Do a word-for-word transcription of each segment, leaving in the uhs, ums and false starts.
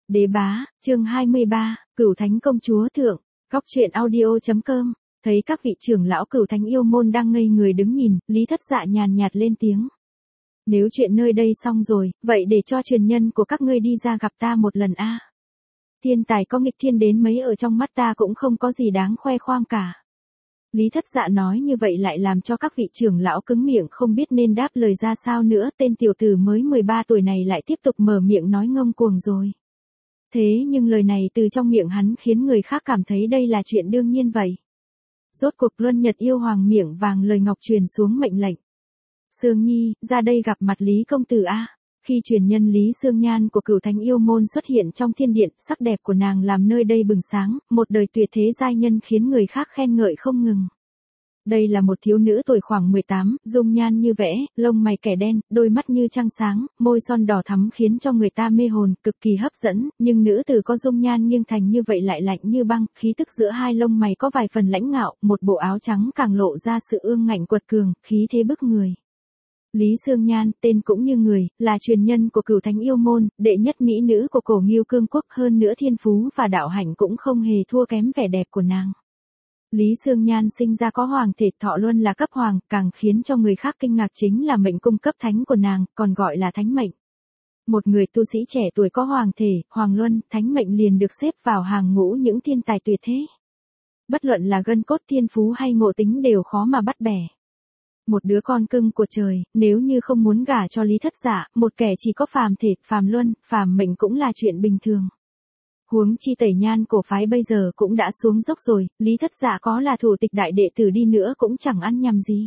Đế bá, chương hai mươi ba, Cửu Thánh công chúa thượng, góc truyện audio.com, thấy các vị trưởng lão Cửu Thánh yêu môn đang ngây người đứng nhìn, Lý Thất Dạ nhàn nhạt lên tiếng. Nếu chuyện nơi đây xong rồi, vậy để cho truyền nhân của các ngươi đi ra gặp ta một lần a. Thiên tài có nghịch thiên đến mấy ở trong mắt ta cũng không có gì đáng khoe khoang cả. Lý Thất Dạ nói như vậy lại làm cho các vị trưởng lão cứng miệng không biết nên đáp lời ra sao nữa, tên tiểu tử mới mười ba tuổi này lại tiếp tục mở miệng nói ngông cuồng rồi. Thế nhưng lời này từ trong miệng hắn khiến người khác cảm thấy đây là chuyện đương nhiên vậy. Rốt cuộc Luân Nhật yêu hoàng miệng vàng lời ngọc truyền xuống mệnh lệnh. Sương Nhi, ra đây gặp mặt Lý công tử a. Khi truyền nhân Lý Sương Nhan của Cửu Thánh yêu môn xuất hiện trong thiên điện, sắc đẹp của nàng làm nơi đây bừng sáng, một đời tuyệt thế giai nhân khiến người khác khen ngợi không ngừng. Đây là một thiếu nữ tuổi khoảng mười tám, dung nhan như vẽ, lông mày kẻ đen, đôi mắt như trăng sáng, môi son đỏ thắm khiến cho người ta mê hồn, cực kỳ hấp dẫn, nhưng nữ tử có dung nhan nghiêng thành như vậy lại lạnh như băng, khí tức giữa hai lông mày có vài phần lãnh ngạo, một bộ áo trắng càng lộ ra sự ương ngạnh quật cường, khí thế bức người. Lý Sương Nhan, tên cũng như người, là truyền nhân của Cửu Thánh yêu môn, đệ nhất mỹ nữ của Cổ Nghiêu Cương quốc, hơn nữa thiên phú và đạo hạnh cũng không hề thua kém vẻ đẹp của nàng. Lý Sương Nhan sinh ra có hoàng thể, thọ luân là cấp hoàng, càng khiến cho người khác kinh ngạc chính là mệnh cung cấp thánh của nàng, còn gọi là thánh mệnh. Một người tu sĩ trẻ tuổi có hoàng thể, hoàng luân, thánh mệnh liền được xếp vào hàng ngũ những thiên tài tuyệt thế. Bất luận là gân cốt thiên phú hay ngộ tính đều khó mà bắt bẻ. Một đứa con cưng của trời, nếu như không muốn gả cho Lý Thất Dạ, một kẻ chỉ có phàm thể, phàm luân, phàm mệnh cũng là chuyện bình thường. Huống chi Tẩy Nhan cổ phái bây giờ cũng đã xuống dốc rồi, Lý Thất Dạ có là thủ tịch đại đệ tử đi nữa cũng chẳng ăn nhầm gì.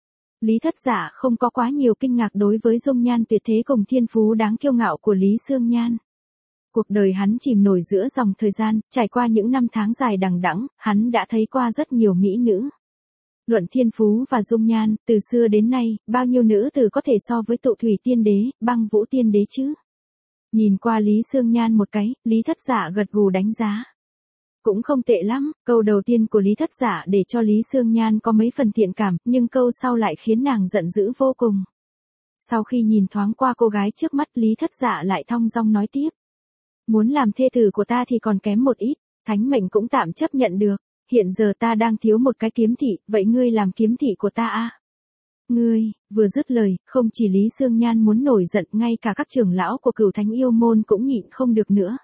Lý Thất Dạ không có quá nhiều kinh ngạc đối với dung nhan tuyệt thế cùng thiên phú đáng kiêu ngạo của Lý Sương Nhan. Cuộc đời hắn chìm nổi giữa dòng thời gian, trải qua những năm tháng dài đằng đẵng, hắn đã thấy qua rất nhiều mỹ nữ. Luận thiên phú và dung nhan, từ xưa đến nay, bao nhiêu nữ tử có thể so với Tụ Thủy Tiên Đế, Băng Vũ Tiên Đế chứ? Nhìn qua Lý Sương Nhan một cái, Lý Thất Dạ gật gù đánh giá. Cũng không tệ lắm, câu đầu tiên của Lý Thất Dạ để cho Lý Sương Nhan có mấy phần thiện cảm, nhưng câu sau lại khiến nàng giận dữ vô cùng. Sau khi nhìn thoáng qua cô gái trước mắt, Lý Thất Dạ lại thong dong nói tiếp. Muốn làm thê tử của ta thì còn kém một ít, thánh mệnh cũng tạm chấp nhận được. Hiện giờ ta đang thiếu một cái kiếm thị, vậy ngươi làm kiếm thị của ta a? Ngươi, vừa dứt lời, không chỉ Lý Sương Nhan muốn nổi giận, ngay cả các trưởng lão của Cửu Thánh yêu môn cũng nhịn không được nữa.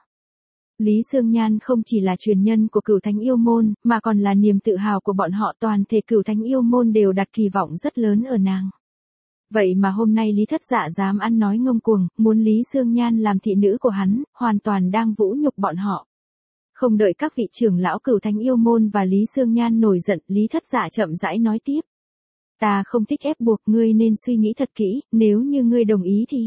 Lý Sương Nhan không chỉ là truyền nhân của Cửu Thánh yêu môn, mà còn là niềm tự hào của bọn họ, toàn thể Cửu Thánh yêu môn đều đặt kỳ vọng rất lớn ở nàng. Vậy mà hôm nay Lý Thất Dạ dám ăn nói ngông cuồng, muốn Lý Sương Nhan làm thị nữ của hắn, hoàn toàn đang vũ nhục bọn họ. Không đợi các vị trưởng lão Cửu Thánh yêu môn và Lý Sương Nhan nổi giận, Lý Thất Dạ chậm rãi nói tiếp. Ta không thích ép buộc, ngươi nên suy nghĩ thật kỹ, nếu như ngươi đồng ý thì.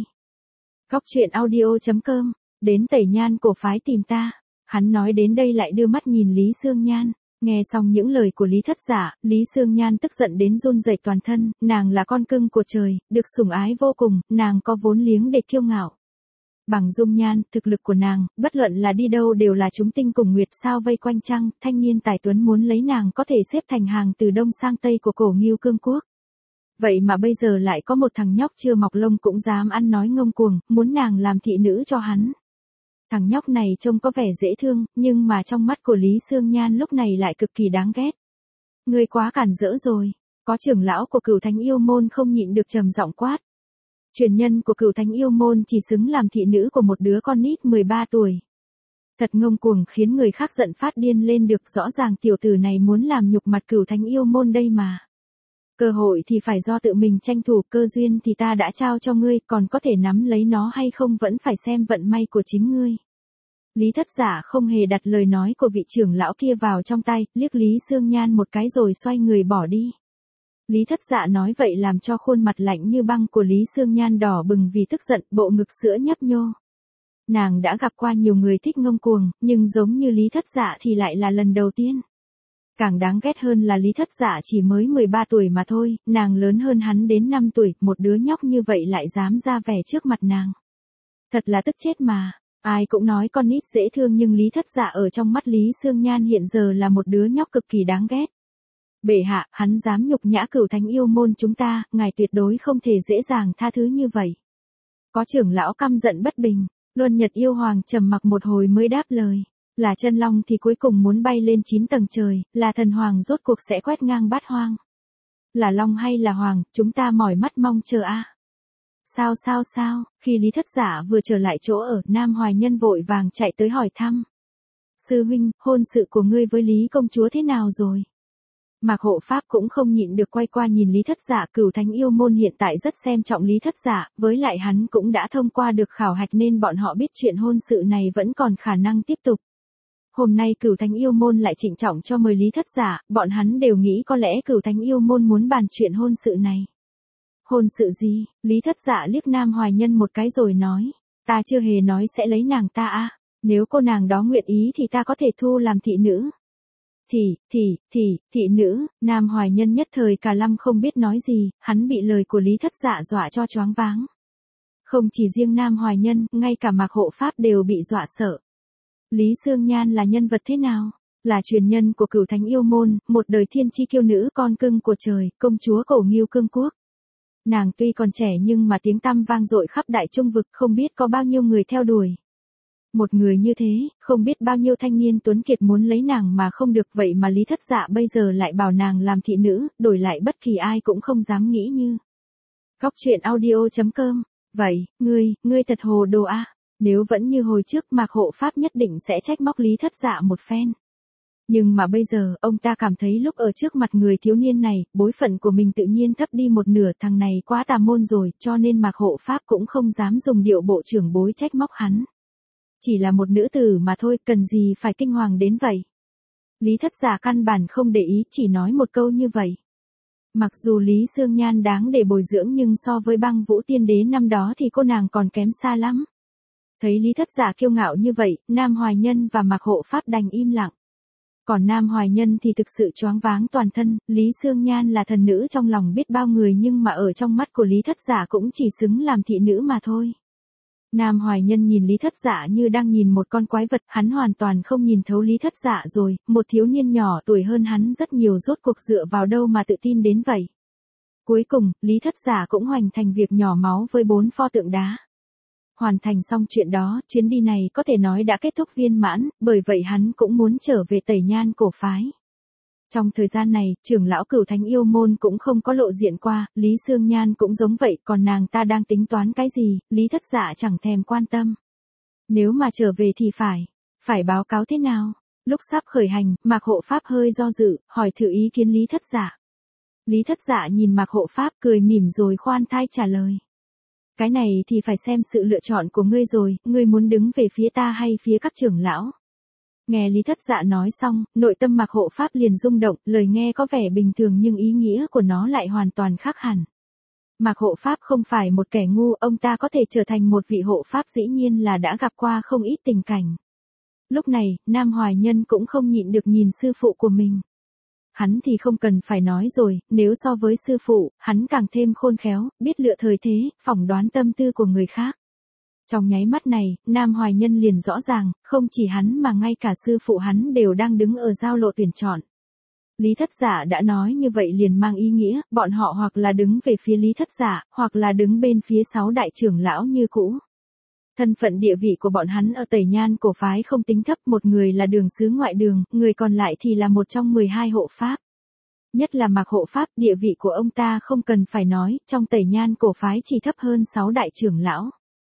Góc truyện audio.com, đến Tẩy Nhan cổ phái tìm ta. Hắn nói đến đây lại đưa mắt nhìn Lý Sương Nhan. Nghe xong những lời của Lý Thất Dạ, Lý Sương Nhan tức giận đến run rẩy toàn thân, nàng là con cưng của trời, được sủng ái vô cùng, nàng có vốn liếng để kiêu ngạo. Bằng dung nhan, thực lực của nàng, bất luận là đi đâu đều là chúng tinh cùng nguyệt sao vây quanh trăng, thanh niên tài tuấn muốn lấy nàng có thể xếp thành hàng từ đông sang tây của Cổ Nghiêu Cương quốc. Vậy mà bây giờ lại có một thằng nhóc chưa mọc lông cũng dám ăn nói ngông cuồng, muốn nàng làm thị nữ cho hắn. Thằng nhóc này trông có vẻ dễ thương, nhưng mà trong mắt của Lý Sương Nhan lúc này lại cực kỳ đáng ghét. Ngươi quá cản rỡ rồi, có trưởng lão của Cửu Thánh yêu môn không nhịn được trầm giọng quát. Truyền nhân của Cửu Thánh yêu môn chỉ xứng làm thị nữ của một đứa con nít mười ba tuổi. Thật ngông cuồng khiến người khác giận phát điên lên được, rõ ràng tiểu tử này muốn làm nhục mặt Cửu Thánh yêu môn đây mà. Cơ hội thì phải do tự mình tranh thủ, cơ duyên thì ta đã trao cho ngươi, còn có thể nắm lấy nó hay không vẫn phải xem vận may của chính ngươi. Lý Thất Dạ không hề đặt lời nói của vị trưởng lão kia vào trong tay, liếc Lý Sương Nhan một cái rồi xoay người bỏ đi. Lý Thất Dạ nói vậy làm cho khuôn mặt lạnh như băng của Lý Sương Nhan đỏ bừng vì tức giận, bộ ngực sữa nhấp nhô. Nàng đã gặp qua nhiều người thích ngông cuồng, nhưng giống như Lý Thất Dạ thì lại là lần đầu tiên. Càng đáng ghét hơn là Lý Thất Dạ chỉ mới mười ba tuổi mà thôi, nàng lớn hơn hắn đến năm tuổi, một đứa nhóc như vậy lại dám ra vẻ trước mặt nàng. Thật là tức chết mà, ai cũng nói con nít dễ thương nhưng Lý Thất Dạ ở trong mắt Lý Sương Nhan hiện giờ là một đứa nhóc cực kỳ đáng ghét. Bệ hạ, hắn dám nhục nhã Cửu Thánh yêu môn chúng ta, ngài tuyệt đối không thể dễ dàng tha thứ như vậy. Có trưởng lão căm giận bất bình, Luân Nhật yêu hoàng trầm mặc một hồi mới đáp lời. Là chân long thì cuối cùng muốn bay lên chín tầng trời, là thần hoàng rốt cuộc sẽ quét ngang bát hoang. Là long hay là hoàng, chúng ta mỏi mắt mong chờ a. À. Sao sao sao, khi Lý Thất Giả vừa trở lại chỗ ở, Nam Hoài Nhân vội vàng chạy tới hỏi thăm. Sư huynh, hôn sự của ngươi với Lý công chúa thế nào rồi? Mạc Hộ Pháp cũng không nhịn được quay qua nhìn Lý Thất Giả. Cửu Thánh yêu môn hiện tại rất xem trọng Lý Thất Giả, với lại hắn cũng đã thông qua được khảo hạch nên bọn họ biết chuyện hôn sự này vẫn còn khả năng tiếp tục. Hôm nay Cửu Thánh yêu môn lại trịnh trọng cho mời Lý Thất Giả, bọn hắn đều nghĩ có lẽ Cửu Thánh yêu môn muốn bàn chuyện hôn sự này. Hôn sự gì? Lý Thất Giả liếc Nam Hoài Nhân một cái rồi nói, ta chưa hề nói sẽ lấy nàng ta a, nếu cô nàng đó nguyện ý thì ta có thể thu làm thị nữ. Thị, thị, thị, thị nữ, Nam Hoài Nhân nhất thời cả lăm không biết nói gì, hắn bị lời của Lý Thất Giả dọa cho choáng váng. Không chỉ riêng Nam Hoài Nhân, ngay cả Mạc Hộ Pháp đều bị dọa sợ. Lý Sương Nhan là nhân vật thế nào? Là truyền nhân của Cửu Thánh yêu môn, một đời thiên chi kiêu nữ con cưng của trời, công chúa Cổ Nghiêu Cương Quốc. Nàng tuy còn trẻ nhưng mà tiếng tăm vang dội khắp đại trung vực, không biết có bao nhiêu người theo đuổi. Một người như thế, không biết bao nhiêu thanh niên tuấn kiệt muốn lấy nàng mà không được, vậy mà Lý Thất Dạ bây giờ lại bảo nàng làm thị nữ, đổi lại bất kỳ ai cũng không dám nghĩ như. Góc truyện audio chấm com. Vậy, ngươi, ngươi thật hồ đồ a. Nếu vẫn như hồi trước, Mạc Hộ Pháp nhất định sẽ trách móc Lý Thất Dạ một phen. Nhưng mà bây giờ, ông ta cảm thấy lúc ở trước mặt người thiếu niên này, bối phận của mình tự nhiên thấp đi một nửa, thằng này quá tà môn rồi, cho nên Mạc Hộ Pháp cũng không dám dùng điệu bộ trưởng bối trách móc hắn. Chỉ là một nữ tử mà thôi, cần gì phải kinh hoàng đến vậy. Lý Thất Giả căn bản không để ý, chỉ nói một câu như vậy. Mặc dù Lý Sương Nhan đáng để bồi dưỡng nhưng so với Băng Vũ Tiên Đế năm đó thì cô nàng còn kém xa lắm. Thấy Lý Thất Giả kiêu ngạo như vậy, Nam Hoài Nhân và Mạc Hộ Pháp đành im lặng. Còn Nam Hoài Nhân thì thực sự choáng váng toàn thân, Lý Sương Nhan là thần nữ trong lòng biết bao người nhưng mà ở trong mắt của Lý Thất Giả cũng chỉ xứng làm thị nữ mà thôi. Nam Hoài Nhân nhìn Lý Thất Dạ như đang nhìn một con quái vật, hắn hoàn toàn không nhìn thấu Lý Thất Dạ rồi, một thiếu niên nhỏ tuổi hơn hắn rất nhiều rốt cuộc dựa vào đâu mà tự tin đến vậy. Cuối cùng, Lý Thất Dạ cũng hoàn thành việc nhỏ máu với bốn pho tượng đá. Hoàn thành xong chuyện đó, chuyến đi này có thể nói đã kết thúc viên mãn, bởi vậy hắn cũng muốn trở về Tẩy Nhan cổ phái. Trong thời gian này, trưởng lão Cửu Thánh yêu môn cũng không có lộ diện qua, Lý Sương Nhan cũng giống vậy, còn nàng ta đang tính toán cái gì, Lý Thất Dạ chẳng thèm quan tâm. Nếu mà trở về thì phải, phải báo cáo thế nào? Lúc sắp khởi hành, Mạc Hộ Pháp hơi do dự, hỏi thử ý kiến Lý Thất Dạ. Lý Thất Dạ nhìn Mạc Hộ Pháp cười mỉm rồi khoan thai trả lời. Cái này thì phải xem sự lựa chọn của ngươi rồi, ngươi muốn đứng về phía ta hay phía các trưởng lão? Nghe Lý Thất Dạ nói xong, nội tâm Mạc Hộ Pháp liền rung động, lời nghe có vẻ bình thường nhưng ý nghĩa của nó lại hoàn toàn khác hẳn. Mạc Hộ Pháp không phải một kẻ ngu, ông ta có thể trở thành một vị hộ pháp dĩ nhiên là đã gặp qua không ít tình cảnh. Lúc này, Nam Hoài Nhân cũng không nhịn được nhìn sư phụ của mình. Hắn thì không cần phải nói rồi, nếu so với sư phụ, hắn càng thêm khôn khéo, biết lựa thời thế, phỏng đoán tâm tư của người khác. Trong nháy mắt này, Nam Hoài Nhân liền rõ ràng, không chỉ hắn mà ngay cả sư phụ hắn đều đang đứng ở giao lộ tuyển chọn. Lý Thất Giả đã nói như vậy liền mang ý nghĩa, bọn họ hoặc là đứng về phía Lý Thất Giả, hoặc là đứng bên phía sáu đại trưởng lão như cũ. Thân phận địa vị của bọn hắn ở Tẩy Nhan cổ phái không tính thấp, một người là đường xứ ngoại đường, người còn lại thì là một trong mười hai hộ pháp. Nhất là Mạc Hộ Pháp, địa vị của ông ta không cần phải nói, trong Tẩy Nhan cổ phái chỉ thấp hơn sáu đại trưởng lão.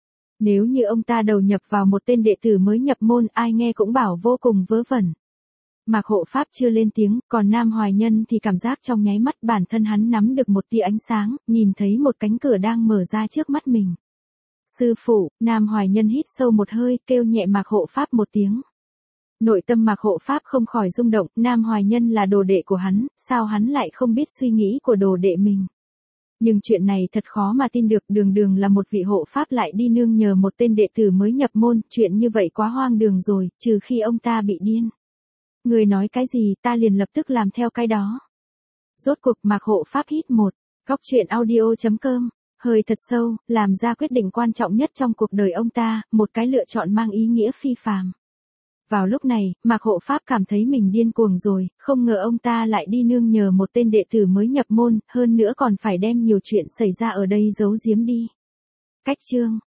Nếu như ông ta đầu nhập vào một tên đệ tử mới nhập môn, ai nghe cũng bảo vô cùng vớ vẩn. Mạc Hộ Pháp chưa lên tiếng, còn Nam Hoài Nhân thì cảm giác trong nháy mắt bản thân hắn nắm được một tia ánh sáng, nhìn thấy một cánh cửa đang mở ra trước mắt mình. Sư phụ, Nam Hoài Nhân hít sâu một hơi, kêu nhẹ Mạc Hộ Pháp một tiếng. Nội tâm Mạc Hộ Pháp không khỏi rung động, Nam Hoài Nhân là đồ đệ của hắn, sao hắn lại không biết suy nghĩ của đồ đệ mình. Nhưng chuyện này thật khó mà tin được, đường đường là một vị hộ pháp lại đi nương nhờ một tên đệ tử mới nhập môn, chuyện như vậy quá hoang đường rồi, trừ khi ông ta bị điên. Người nói cái gì ta liền lập tức làm theo cái đó. Rốt cuộc Mạc Hộ Pháp hít một, góc truyện audio chấm com, hơi thật sâu, làm ra quyết định quan trọng nhất trong cuộc đời ông ta, một cái lựa chọn mang ý nghĩa phi phàm. Vào lúc này, Mạc Hộ Pháp cảm thấy mình điên cuồng rồi, không ngờ ông ta lại đi nương nhờ một tên đệ tử mới nhập môn, hơn nữa còn phải đem nhiều chuyện xảy ra ở đây giấu giếm đi. Cách chương